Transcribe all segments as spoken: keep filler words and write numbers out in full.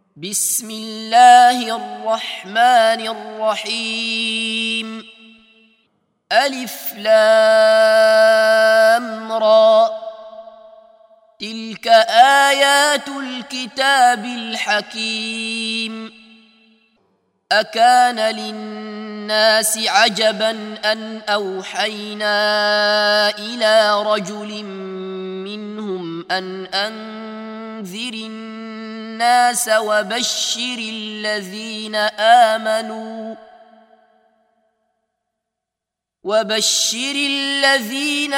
بسم الله الرحمن الرحيم. ألف لام را، تلك آيات الكتاب الحكيم. أكان للناس عجبا أن أوحينا إلى رجل منهم أن أنذر الناس وبشر الذين آمنوا وبشر الذين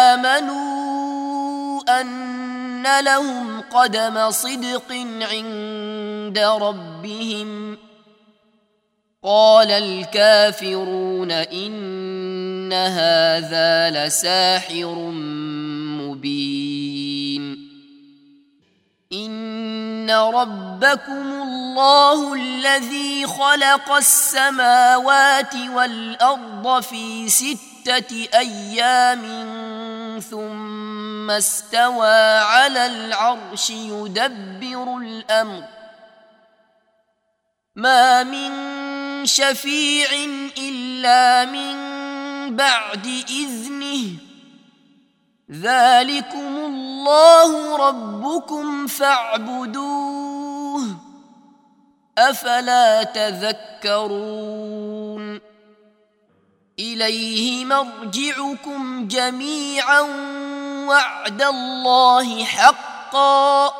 آمنوا أن لهم قدم صدق عند ربهم. قال الكافرون إن هذا لساحر مبين. إن ربكم الله الذي خلق السماوات والأرض في ستة أيام ثم استوى على العرش يدبر الأمر، ما من شفيع إلا من بعد إذنه. ذلكم الله ربكم فاعبدوه، أفلا تذكرون. إليه مرجعكم جميعا وعد الله حقا،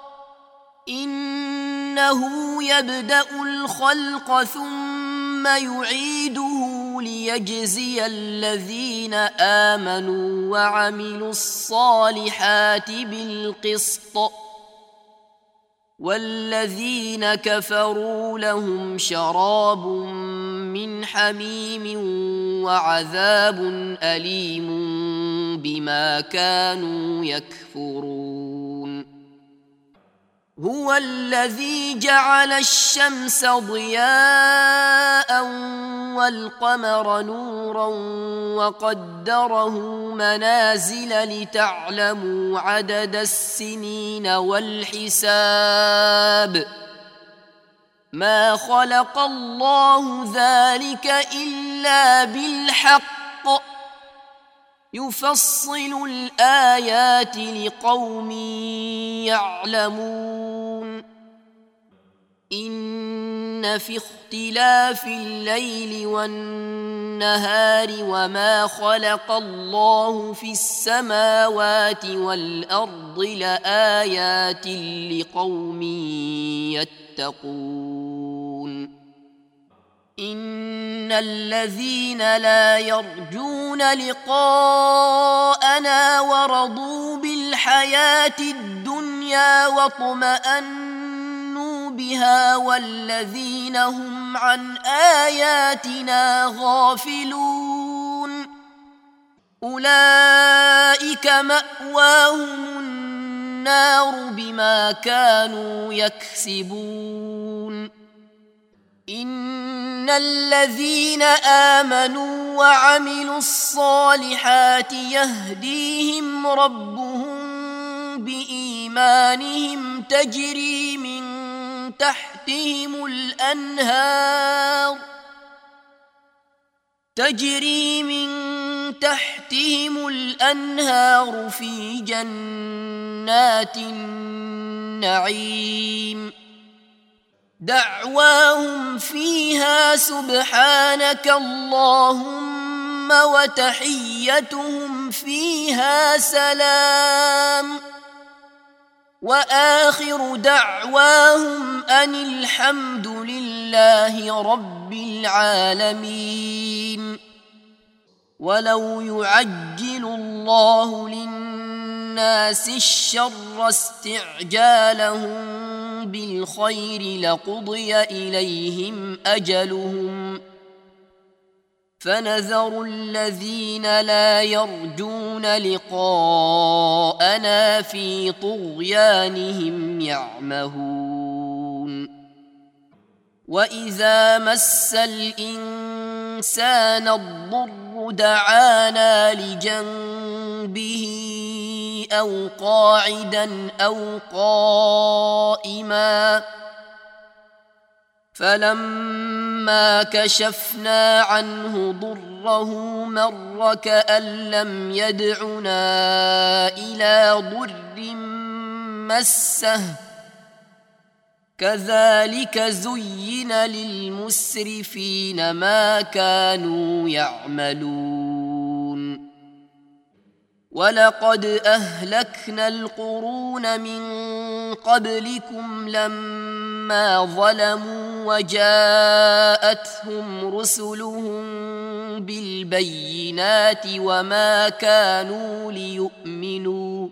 إنه يبدأ الخلق ثم يعيده ليجزي الذين آمنوا وعملوا الصالحات بالقسط، والذين كفروا لهم شراب من حميم وعذاب أليم بما كانوا يكفرون. هو الذي جعل الشمس ضياء والقمر نورا وقدره منازل لتعلموا عدد السنين والحساب، ما خلق الله ذلك إلا بالحق، يفصل الآيات لقوم يعلمون. إن في اختلاف الليل والنهار وما خلق الله في السماوات والأرض لآيات لقوم يتقون. إن الذين لا يرجون لقاءنا ورضوا بالحياة الدنيا واطمأنوا بها والذين هم عن آياتنا غافلون أولئك مأواهم النار بما كانوا يكسبون. إن الذين آمنوا وعملوا الصالحات يهديهم ربهم بإيمانهم تجري من تحتهم الأنهار تجري من تحتهم الأنهار في جنات النعيم. دعواهم فيها سبحانك اللهم وتحيتهم فيها سلام، وآخر دعواهم أن الحمد لله رب العالمين. ولو يعجل الله للناس الشر استعجالهم بالخير لقضي إليهم أجلهم، فنذر الذين لا يرجون لقاءنا في طغيانهم يعمهون. وإذا مس الإنسان الضر دعانا لجنبه أو قاعدا أو قائما فلما كشفنا عنه ضره مر كأن لم يدعنا إلى ضر مسه كذلك زين للمسرفين ما كانوا يعملون ولقد أهلكنا القرون من قبلكم لما ظلموا وجاءتهم رسلهم بالبينات وما كانوا ليؤمنوا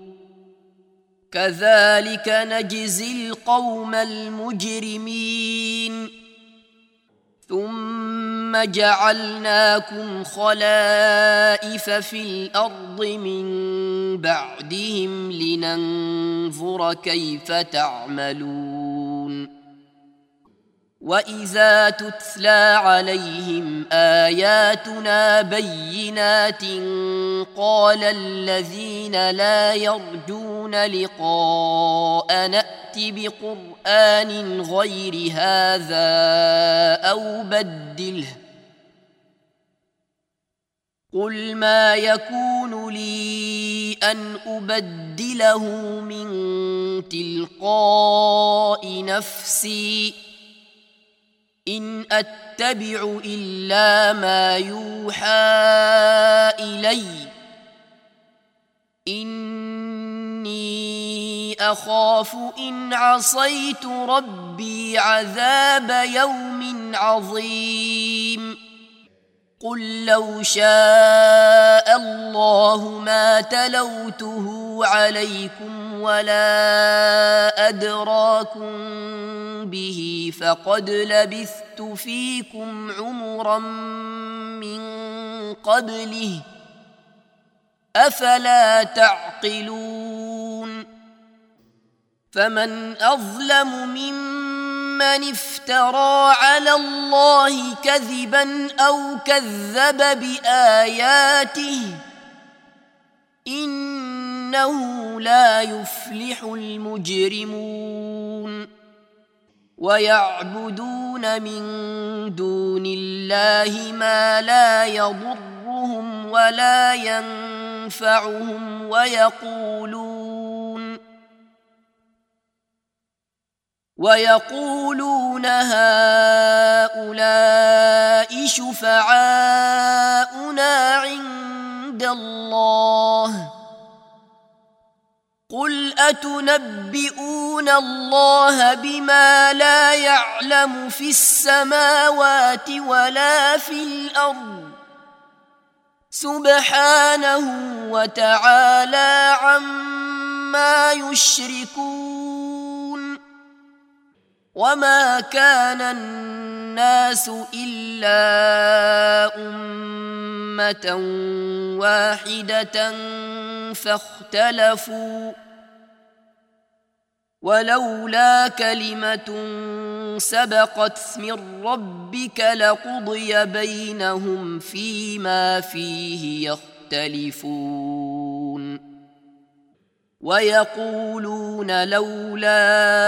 كذلك نجزي القوم المجرمين ثم جعلناكم خلائف في الأرض من بعدهم لننظر كيف تعملون وإذا تتلى عليهم آياتنا بينات قال الذين لا يرجون لقاء نأت بقرآن غير هذا أو بدله قل ما يكون لي أن أبدله من تلقاء نفسي إن أتبع إلا ما يوحى إلي إني أخاف إن عصيت ربي عذاب يوم عظيم قل لو شاء الله ما تلوته عليكم ولا أدراكم به فقد لبثت فيكم عمرا من قبله أفلا تعقلون فمن أظلم ممن افترى على الله كذبا أو كذب بآياته إنه لا يفلح المجرمون ويعبدون من دون الله ما لا يضرهم ولا ينفعهم ويقولون ويقولون هؤلاء شفعاؤنا عند الله قل أتنبئون الله بما لا يعلم في السماوات ولا في الأرض سبحانه وتعالى عما يشركون وما كان الناس إلا أمة واحدة فاختلفوا ولولا كلمة سبقت من ربك لقضي بينهم فيما فيه يختلفون ويقولون لولا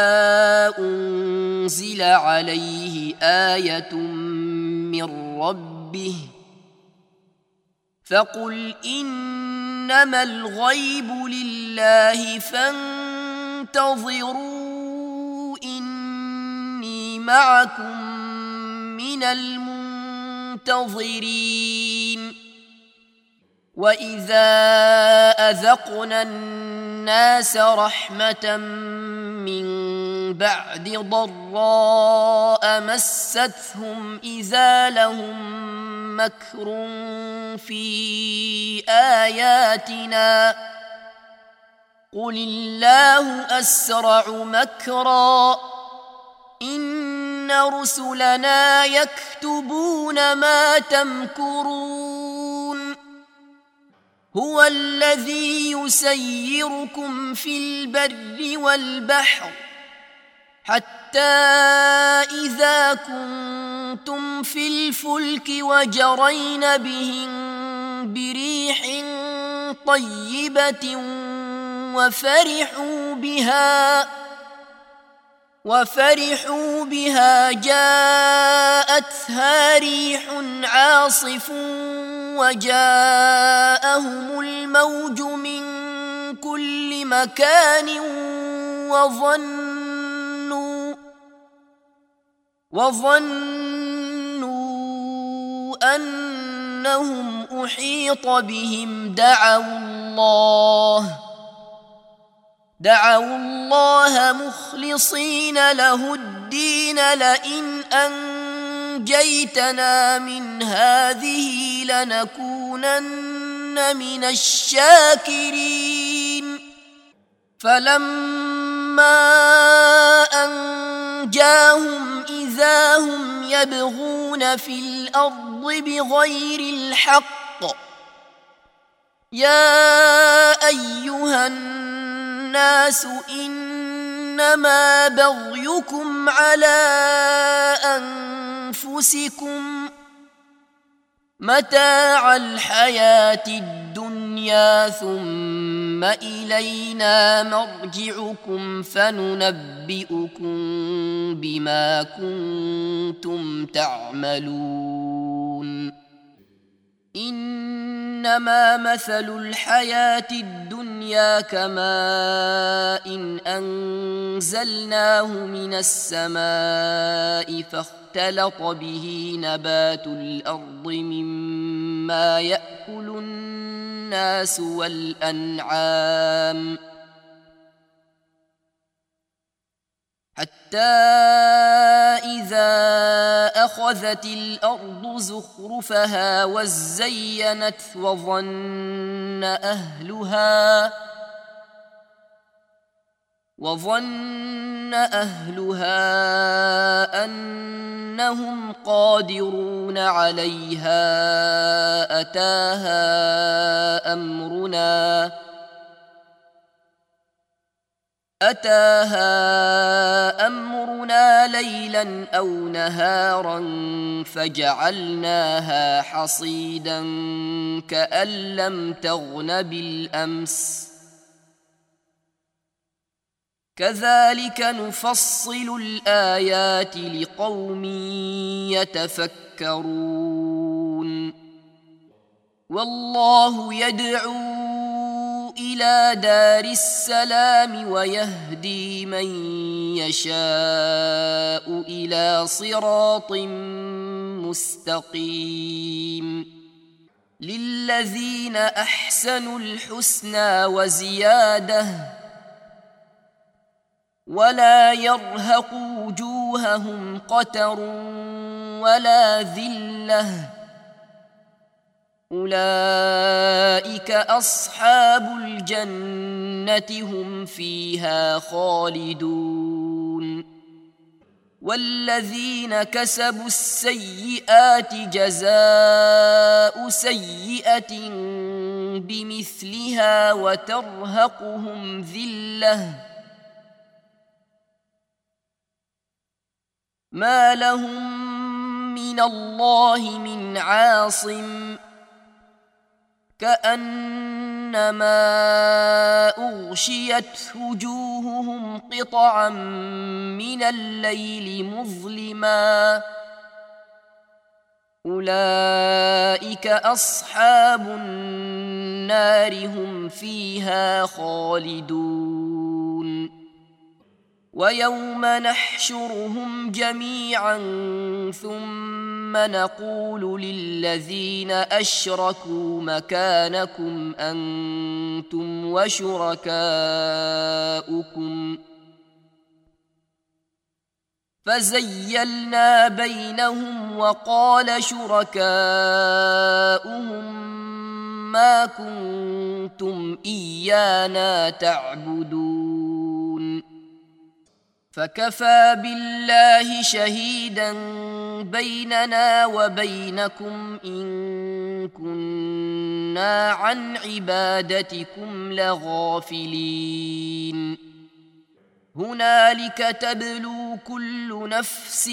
أنزل عليه آية من ربه فقل إنما الغيب لله فانتظروا إني معكم من المنتظرين وإذا أذقنا الناس رحمة من بعد ضراء مستهم إذا لهم مكر في آياتنا قل الله أسرع مكرا إن رسلنا يكتبون ما تمكرون هو الذي يسيركم في البر والبحر حتى إذا كنتم في الفلك وجرين بهم بريح طيبة وفرحوا بها وفرحوا بها جاءتها ريح عاصف وجاءهم الموج من كل مكان وظنوا وظنوا أنهم أحيط بهم دعوا الله دعوا الله مخلصين له الدين لئن أنجيتنا من هذه لنكونن من الشاكرين فلما أنجاهم إذا هم يبغون في الأرض بغير الحق يا أيها الناس إنما بغيكم على أنفسكم متاع الحياة الدنيا ثم إلينا مرجعكم فننبئكم بما كنتم تعملون إنما مثل الحياة الدنيا كماء إن أنزلناه من السماء فاختلط به نبات الأرض مما يأكل الناس والأنعام حتى إذا أخذت الأرض زخرفها وزينت وظن أهلها وظن أهلها أنهم قادرون عليها أتاها أمرنا أتاها أمرنا ليلا أو نهارا فجعلناها حصيدا كأن لم تغن بالأمس كذلك نفصل الآيات لقوم يتفكرون والله يدعو إلى دار السلام ويهدي من يشاء إلى صراط مستقيم للذين أحسنوا الحسنى وزيادة ولا يرهق وجوههم قتر ولا ذلة أولئك أصحاب الجنة هم فيها خالدون والذين كسبوا السيئات جزاء سيئة بمثلها وترهقهم ذلة ما لهم من الله من عاصم كأنما أغشيت وجوههم قطعا من الليل مظلما أولئك أصحاب النار هم فيها خالدون ويوم نحشرهم جميعا ثم نقول للذين أشركوا مكانكم أنتم وشركاؤكم فزيلنا بينهم وقال شركاؤهم ما كنتم إيانا تعبدون فكفى بالله شهيدا بيننا وبينكم إن كنا عن عبادتكم لغافلين هنالك تبلو كل نفس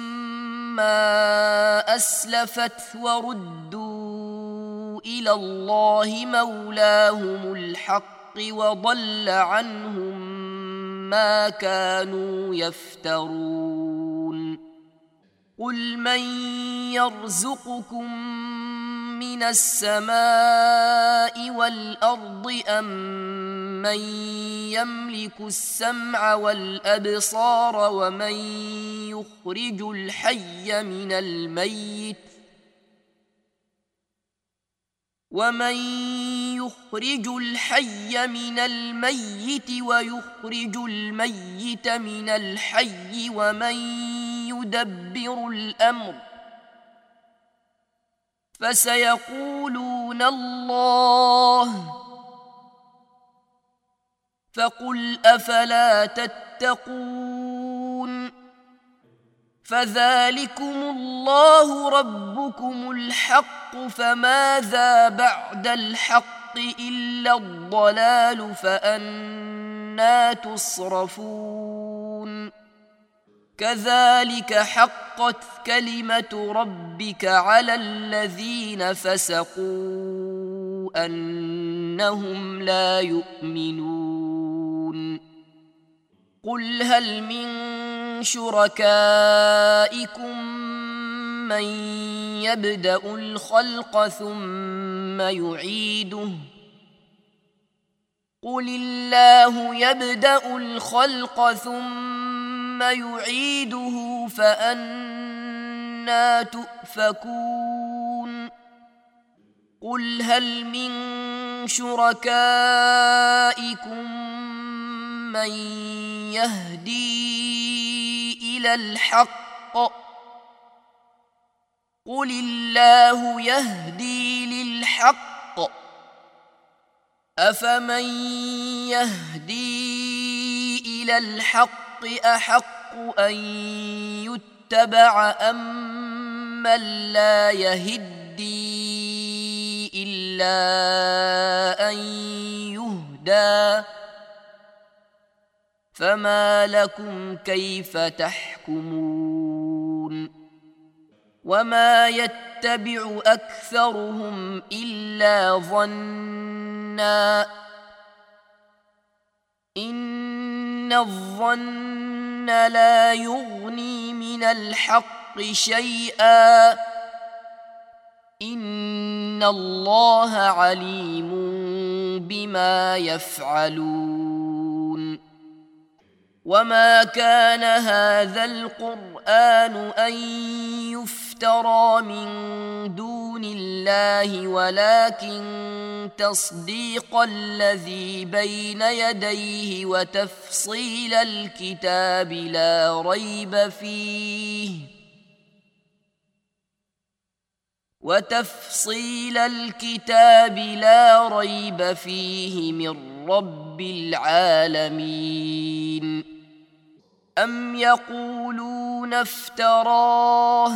ما أسلفت وردوا إلى الله مولاهم الحق وضل عنهم ما كانوا يفترون قل من يرزقكم من السماء والأرض أم من يملك السمع والأبصار ومن يخرج الحي من الميت ومن يخرج الحي من الميت ويخرج الميت من الحي ومن يدبر الأمر فسيقولون الله فقل أفلا تتقون فذلكم الله ربكم الحق فماذا بعد الحق إلا الضلال فأنى تصرفون كذلك حقت كلمة ربك على الذين فسقوا أنهم لا يؤمنون قل هل من شركائكم من يبدأ الخلق ثم يعيده قل الله يبدأ الخلق ثم يعيده فأنى تؤفكون قل هل من شركائكم من يهدي إلى الحق قل الله يهدي للحق أفمن يهدي إلى الحق أحق أن يتبع أم من لا يهدي إلا أن يهدى فما لكم كيف تحكمون وما يتبع أكثرهم إلا ظنّا إن الظن لا يغني من الحق شيئا إن الله عليم بما يفعلون وما كان هذا القرآن أن يفترى من دون الله ولكن تصديق الذي بين يديه وتفصيل الكتاب لا ريب فيه وتفصيل الكتاب لا ريب فيه من رب العالمين أم يقولون افتراه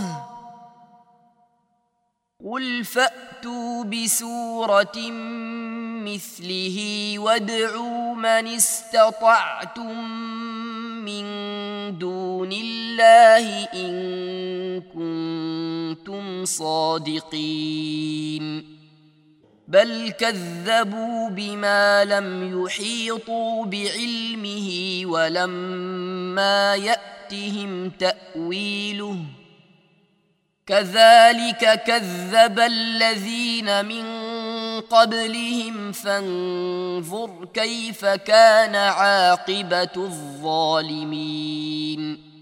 قل فأتوا بسورة مثله وادعوا من استطعتم من دون الله إن كنتم صادقين بل كذبوا بما لم يحيطوا بعلمه ولما يأتهم تأويله كذلك كذب الذين من قبلهم فانظر كيف كان عاقبة الظالمين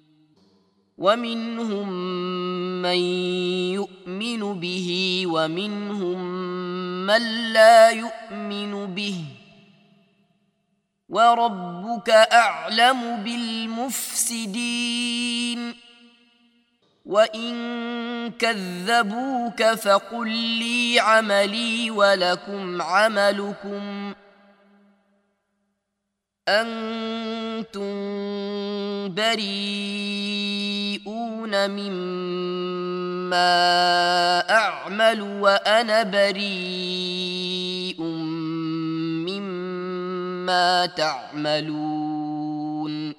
ومنهم من يؤمن به ومنهم من لا يؤمن به وربك أعلم بالمفسدين وإن كذبوك فقل لي عملي ولكم عملكم أنتم بريئون مما أعمل وأنا بريء مما تعملون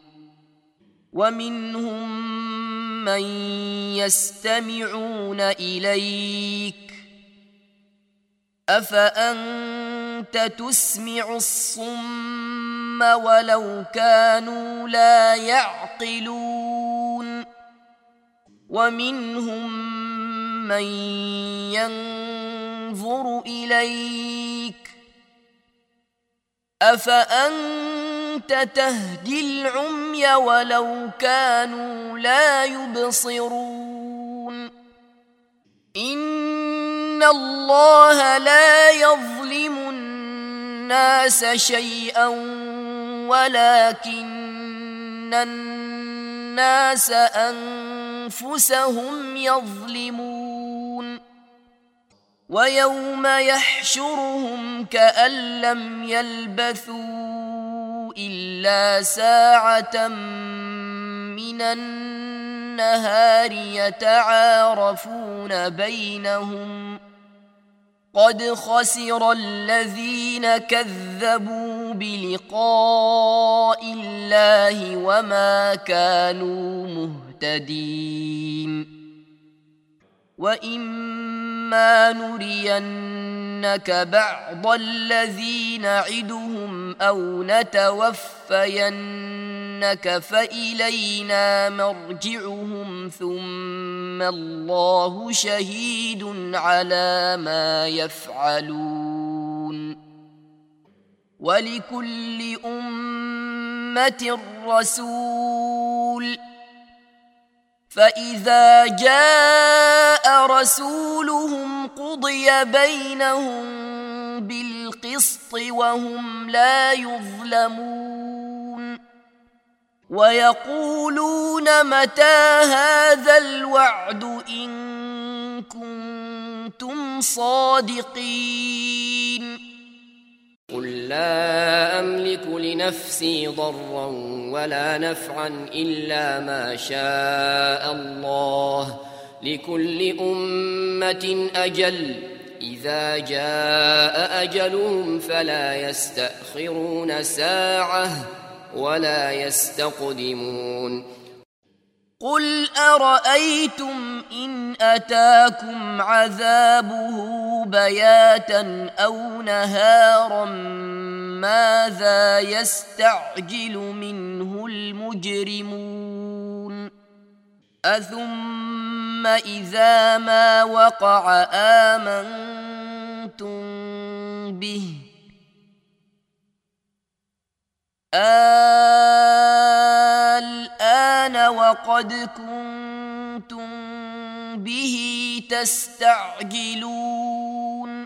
ومنهم من يستمعون إليك أفأنت تسمع الصم ولو كانوا لا يعقلون ومنهم من ينظر إليك أفأنت تهدي العمي ولو كانوا لا يبصرون إن الله لا يظلم الناس شيئا ولكن الناس أنفسهم يظلمون ويوم يحشرهم كأن لم يلبثوا إلا ساعة من النهار يتعارفون بينهم قد خسر الذين كذبوا بلقاء الله وما كانوا مهتدين وإما نرينك بعض الذي نعدهم أو نتوفينك فإلينا مرجعهم ثم الله شهيد على ما يفعلون ولكل أمة رسول فإذا جاء رسولهم قضي بينهم بالقسط وهم لا يظلمون ويقولون متى هذا الوعد إن كنتم صادقين قل لا أملك لنفسي ضرا ولا نفعا إلا ما شاء الله لكل أمة أجل إذا جاء أجلهم فلا يستأخرون ساعة ولا يستقدمون قل أرأيتم إن أتاكم عذابه بياتا أو نهارا ماذا يستعجل منه المجرمون أثم إذا ما وقع آمنتم به الآن وقد كنتم به تستعجلون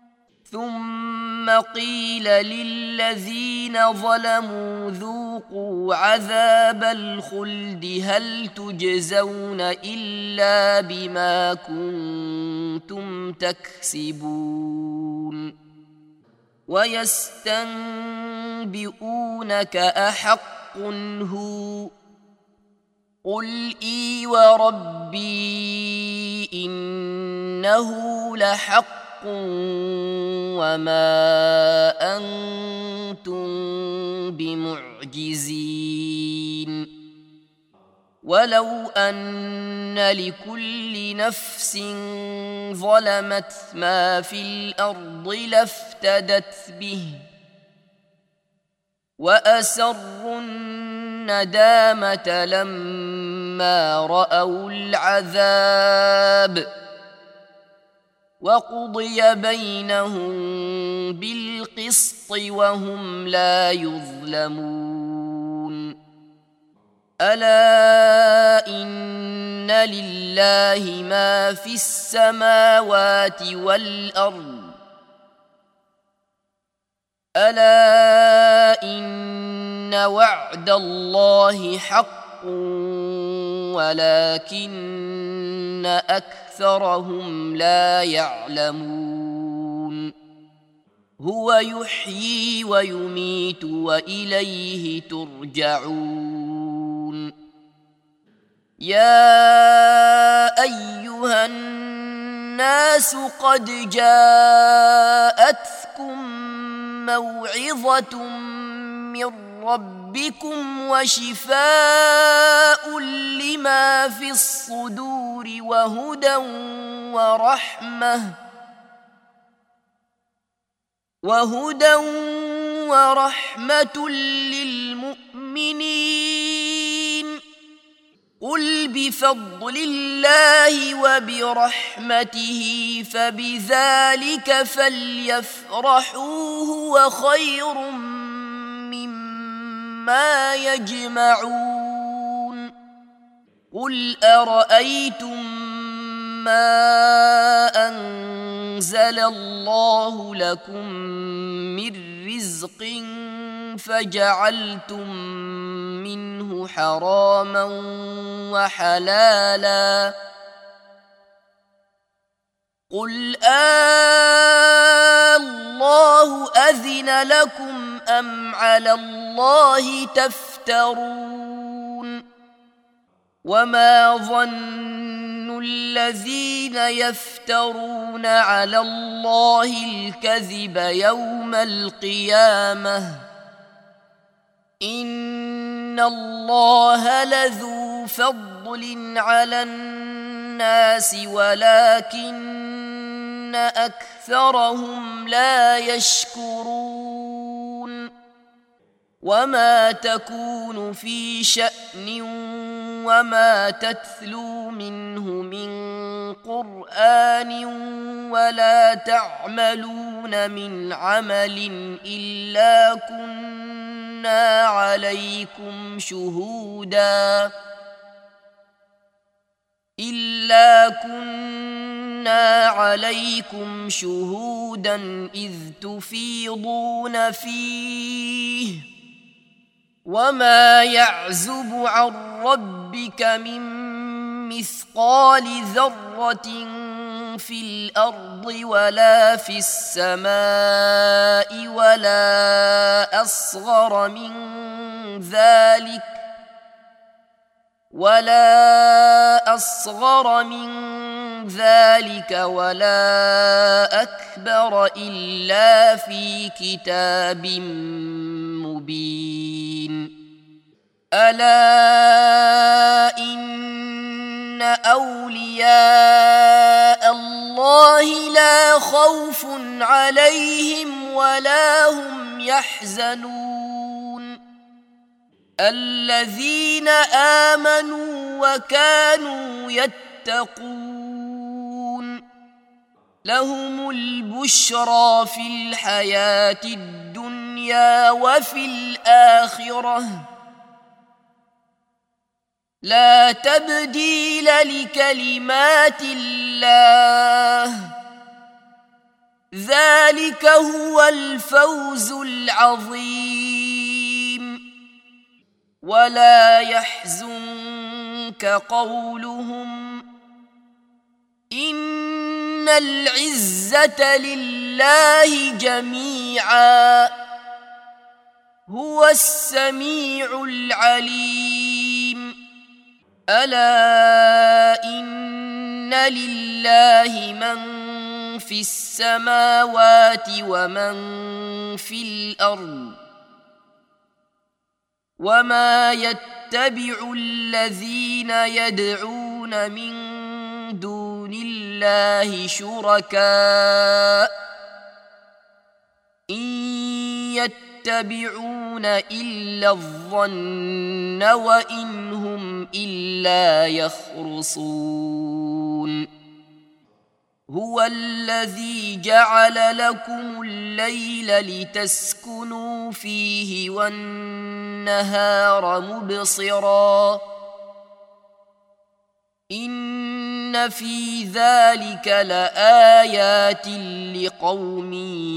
ثم قيل للذين ظلموا ذوقوا عذاب الخلد هل تجزون إلا بما كنتم تكسبون ويستنبئونك أحق هو قل إي وربي إنه لحق وما أنتم بمعجزين ولو أن لكل نفس ظلمت ما في الأرض لافتدت به وأسروا الندامة لما رأوا العذاب وقضي بينهم بالقسط وهم لا يظلمون ألا إن لله ما في السماوات والأرض ألا إن وعد الله حق ولكن أكثرهم لا يعلمون هو يحيي ويميت وإليه ترجعون يا أيها الناس قد جاءتكم موعظة من ربكم وشفاء لما في الصدور وهدى ورحمة وهدى ورحمة للمؤمنين قل بفضل الله وبرحمته فبذلك فليفرحوا هو خير مما يجمعون قل أرأيتم ما أنزل الله لكم من رزق فجعلتم منه حراما وحلالا قل آلله أذن لكم أم على الله تفترون وما ظن الذين يفترون على الله الكذب يوم القيامة إن الله لذو فضل على الناس ولكن أكثرهم لا يشكرون وما تكون في شأن وما تتلو منه من قرآن ولا تعملون من عمل إلا كنا عليكم شهودا إلا كنا عليكم شهودا إذ تفيضون فيه وما يعزب عن ربك من مثقال ذرة في الأرض ولا في السماء ولا أصغر من ذلك ولا أصغر من ذلك ولا أكبر إلا في كتاب مبين ألا إن أولياء الله لا خوف عليهم ولا هم يحزنون الذين آمنوا وكانوا يتقون لهم البشرى في الحياة الدنيا وفي الآخرة لا تبديل لكلمات الله ذلك هو الفوز العظيم ولا يحزنك قولهم إن العزة لله جميعا هو السميع العليم ألا إن لله من في السماوات ومن في الأرض وما يتبع الذين يدعون من دون الله شركاء إن يتبعون إلا الظن وإن هم إلا يخرصون هو الذي جعل لكم الليل لتسكنوا فيه والنهار مبصرا إن في ذلك لآيات لقوم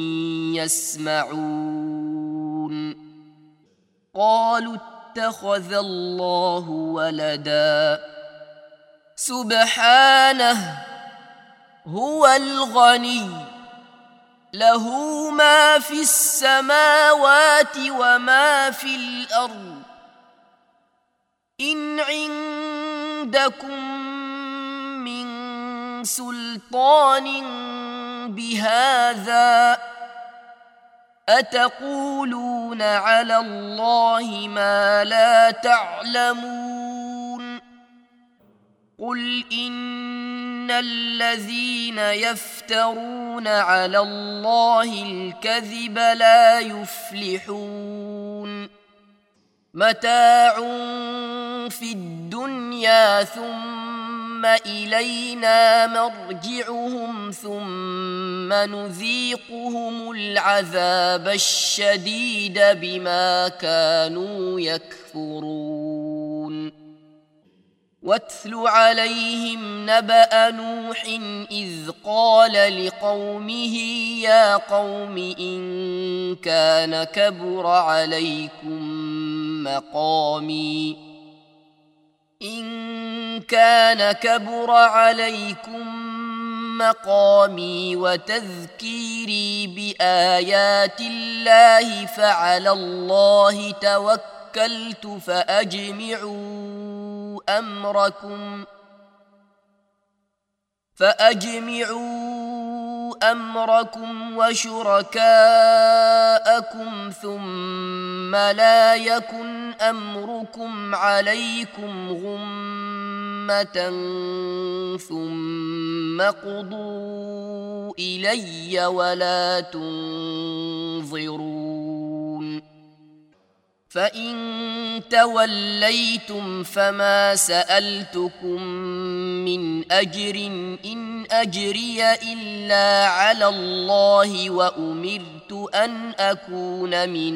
يسمعون قالوا اتخذ الله ولدا سبحانه هو الغني له ما في السماوات وما في الأرض إن عندكم من سلطان بهذا أتقولون على الله ما لا تعلمون قل إن الذين يفترون على الله الكذب لا يفلحون متاع في الدنيا ثم إلينا مرجعهم ثم نذيقهم العذاب الشديد بما كانوا يكفرون واتل عليهم نبأ نوح إذ قال لقومه يا قوم إن كان كبر عليكم مقامي إن كان كبر عليكم مقامي وتذكيري بآيات الله فعلى الله توكلت فأجمعوا أمركم فأجمعوا أمركم وشركاءكم ثم لا يكن أمركم عليكم غمة ثم قضوا إلي ولا تنظرون فإن توليتم فما سألتكم من أجر إن أجري إلا على الله وأمرت أن أكون من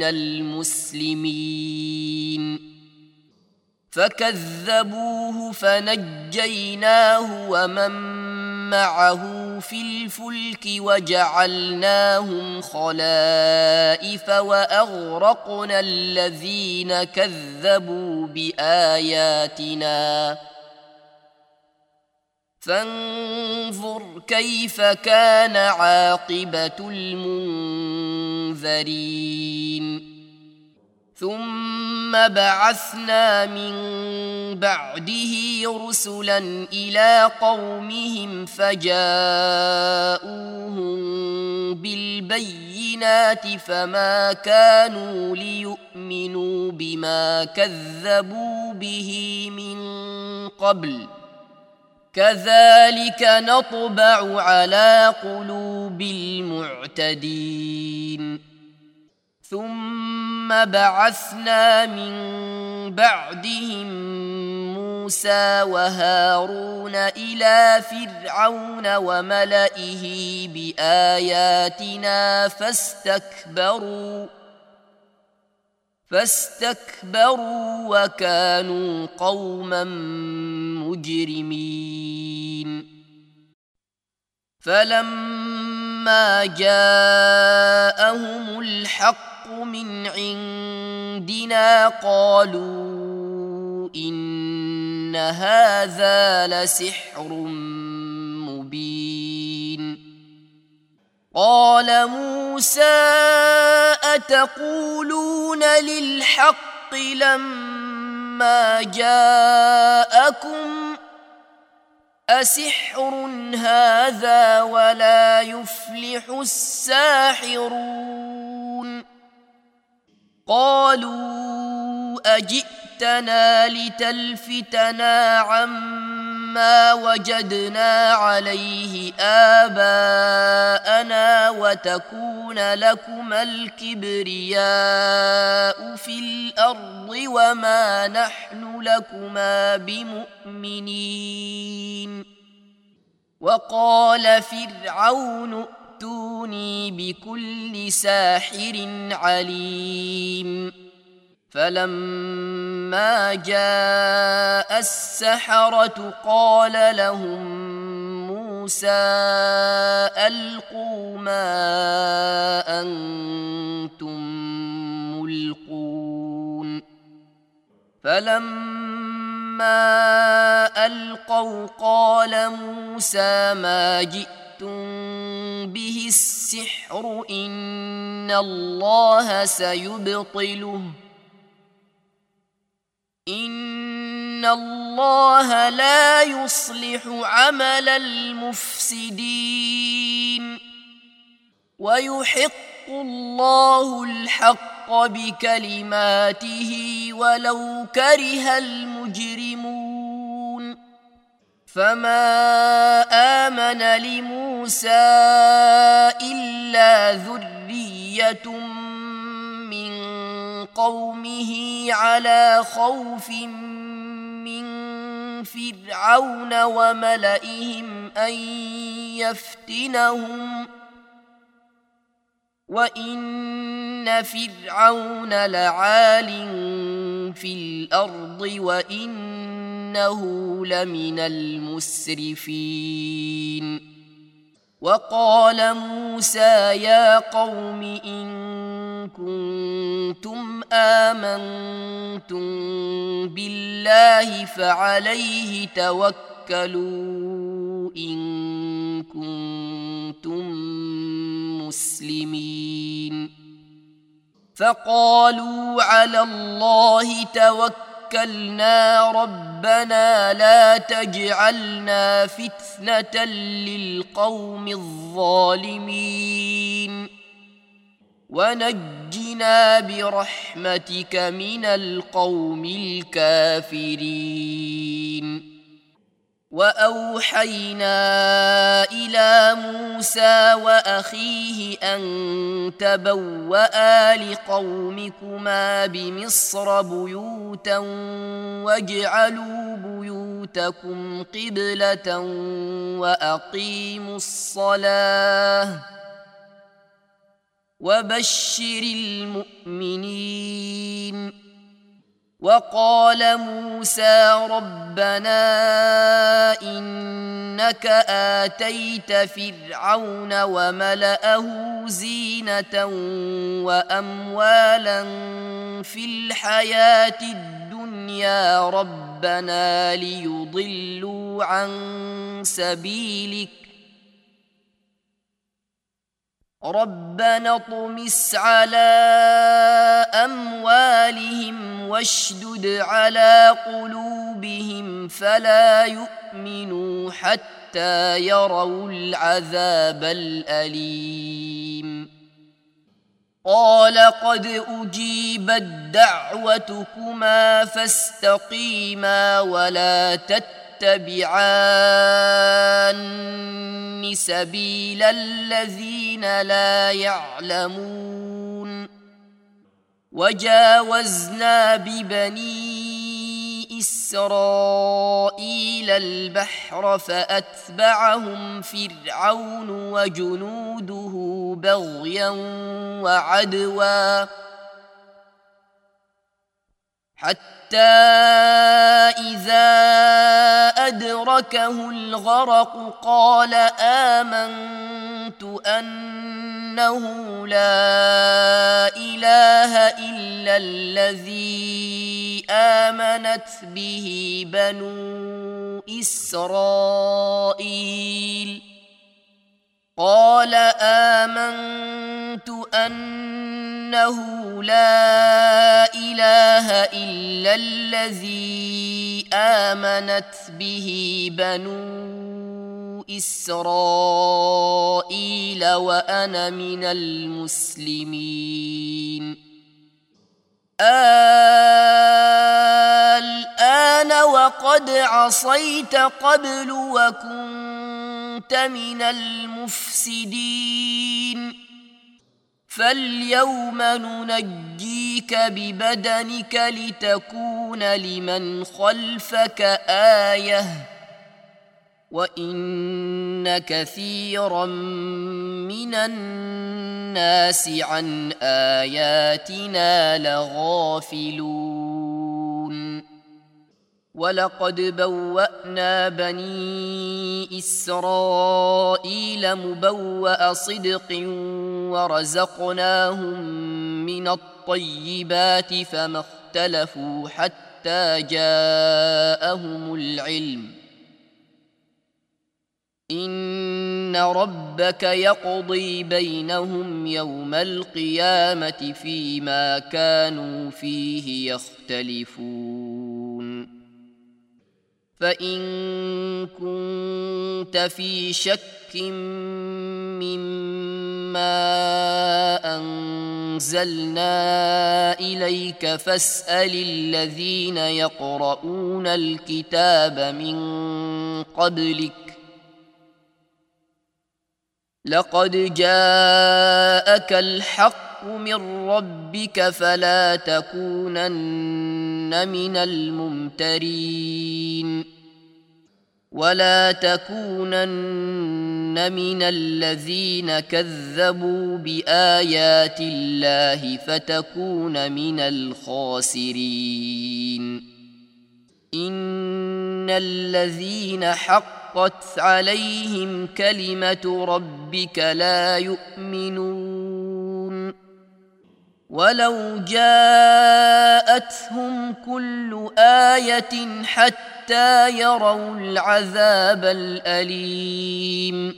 المسلمين فكذبوه فنجيناه ومن معه في الفلك وجعلناهم خلائف وأغرقنا الذين كذبوا بآياتنا فانظر كيف كان عاقبة المنذرين ثم بعثنا من بعده رسلا إلى قومهم فجاءوهم بالبينات فما كانوا ليؤمنوا بما كذبوا به من قبل كذلك نطبع على قلوب المعتدين ثم بعثنا من بعدهم موسى وهارون إلى فرعون وملئه بآياتنا فاستكبروا فاستكبروا وكانوا قوما مجرمين فلما جاءهم الحق من عندنا قالوا إن هذا لسحر مبين قال موسى أتقولون للحق لما جاءكم أسحر هذا ولا يفلح الساحرون قالوا أجئتنا لتلفتنا عما وجدنا عليه آباءنا وتكون لكما الكبرياء في الأرض وما نحن لكما بمؤمنين وقال فرعون ائتوني بكل ساحر عليم فلما جاء السحرة قال لهم موسى ألقوا ما أنتم ملقون فلما ألقوا قال موسى ما جئتم به السحر إن الله سيبطله إن الله لا يصلح عمل المفسدين ويحق الله الحق بكلماته ولو كره المجرمون فما آمن لموسى إلا ذرية من قومه على خوف من فرعون وملئهم أن يفتنهم وإن فرعون لعال في الأرض وإنه لمن المسرفين. وقال موسى يا قوم إن كنتم آمنتم بالله فعليه توكلوا إن كنتم مسلمين. فقالوا على الله توكلنا ربنا لا تجعلنا فتنة للقوم الظالمين ونجنا برحمتك من القوم الكافرين. وأوحينا إلى موسى وأخيه أن تبوأ لقومكما بمصر بيوتا واجعلوا بيوتكم قبلة وأقيموا الصلاة وبشر المؤمنين. وقال موسى ربنا إنك آتيت فرعون وملأه زينة وأموالا في الحياة الدنيا ربنا ليضلوا عن سبيلك ربنا اطمس على أموالهم واشدد على قلوبهم فلا يؤمنوا حتى يروا العذاب الأليم. قال قد أجيبت دعوتكما فاستقيما ولا تتبعان سبيل الذين لا يعلمون. وجاوزنا ببني إسرائيل البحر فأتبعهم فرعون وجنوده بغيا وعدوا حتى إذا أدركه الغرق قال آمنت أنه لا إله إلا الذي آمنت به بنو إسرائيل قال آمنت أنه لا إله إلا الذي آمنت به بنو إسرائيل وأنا من المسلمين. الآن وقد عصيت قبل وكنت من المفسدين فاليوم ننجيك ببدنك لتكون لمن خلفك آية وإن كثيرا من الناس عن آياتنا لغافلون. ولقد بوأنا بني إسرائيل مبوأ صدق ورزقناهم من الطيبات فما اختلفوا حتى جاءهم العلم إن ربك يقضي بينهم يوم القيامة فيما كانوا فيه يختلفون. فإن كنت في شك مما أنزلنا أنزلنا إليك فاسأل الذين يقرؤون الكتاب من قبلك لقد جاءك الحق من ربك فلا تكونن من الممترين ولا تكونن من الذين كذبوا بآيات الله فتكون من الخاسرين إن الذين حقت عليهم كلمة ربك لا يؤمنون ولو جاءتهم كل آية حتى يروا العذاب الأليم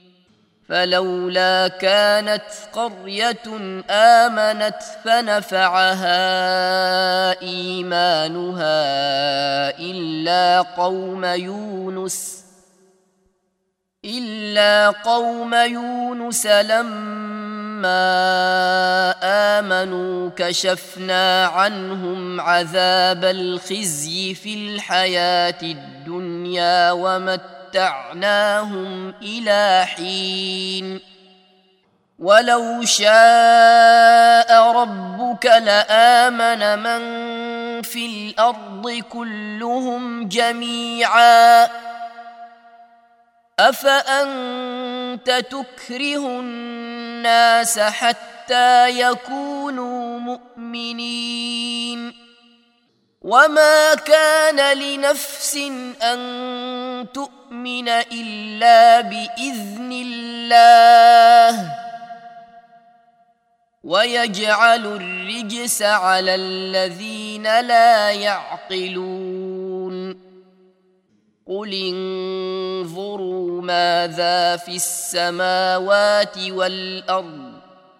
فلولا كانت قرية آمنت فنفعها إيمانها إلا قوم يونس إلا قوم يونس لما آمنوا كشفنا عنهم عذاب الخزي في الحياة الدنيا ومتعناهم إلى حين ولو شاء ربك لآمن من في الأرض كلهم جميعا أفأنت تكره الناس حتى يكونوا مؤمنين وما كان لنفس أن تؤمن إلا بإذن الله ويجعل الرجس على الذين لا يعقلون قل انظروا ماذا في السماوات والأرض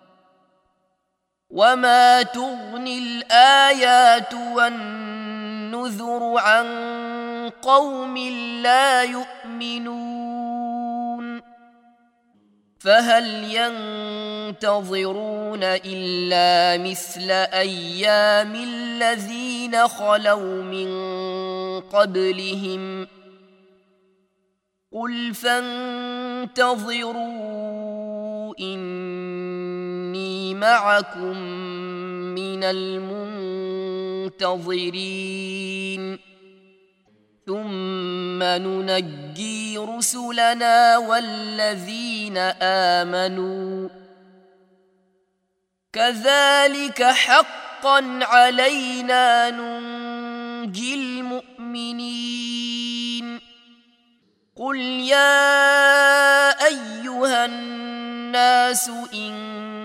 وما تغني الآيات والنذر عن قوم لا يؤمنون فهل ينتظرون إلا مثل أيام الذين خلوا من قبلهم قل فانتظروا إني معكم من المنتظرين ثم ننجي رسلنا والذين آمنوا كذلك حقا علينا ننجي المؤمنين قل يا أيها الناس إن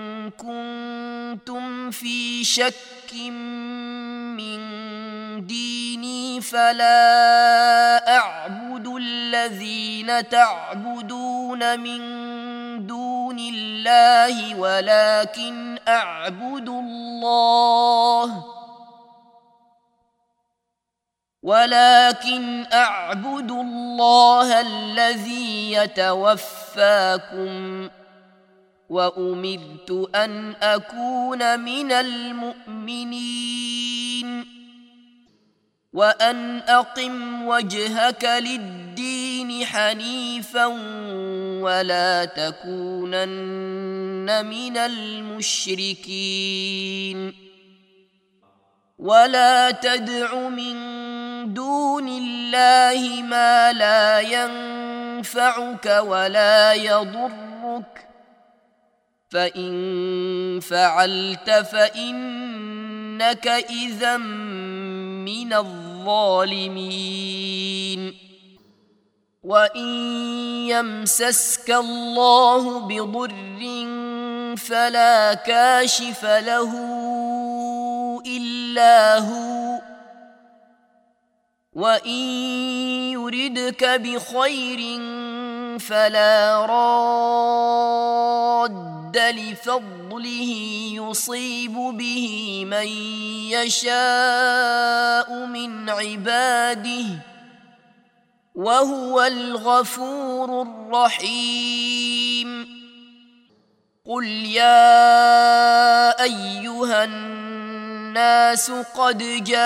كنتم في شك من ديني فلا أعبد الذين تعبدون من دون الله ولكن أعبد الله ولكن أعبد الله الذي يتوفاكم وأمرت أن أكون من المؤمنين وأن أقم وجهك للدين حنيفا ولا تكونن من المشركين ولا تدع من دون الله ما لا ينفعك ولا يضرك فإن فعلت فإنك إذا من الظالمين وإن يمسسك الله بضر فلا كاشف له إلا هو وإن يردك بخير فلا راد لفضله يصيب به من يشاء من عباده وهو الغفور الرحيم قل يا أيها الناس قد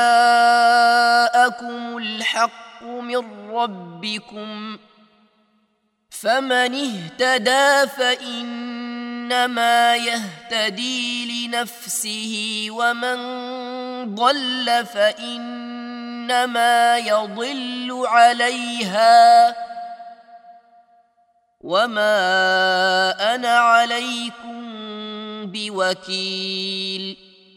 جاءكم الحق من ربكم فمن اهتدى فإنما يهتدي لنفسه ومن ضل فإنما يضل عليها وما أنا عليكم بوكيل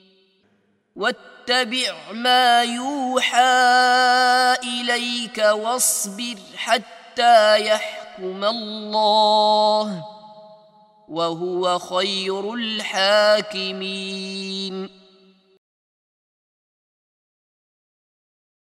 واتبع ما يوحى إليك واصبر حتى يحكم الله وهو خير الحاكمين.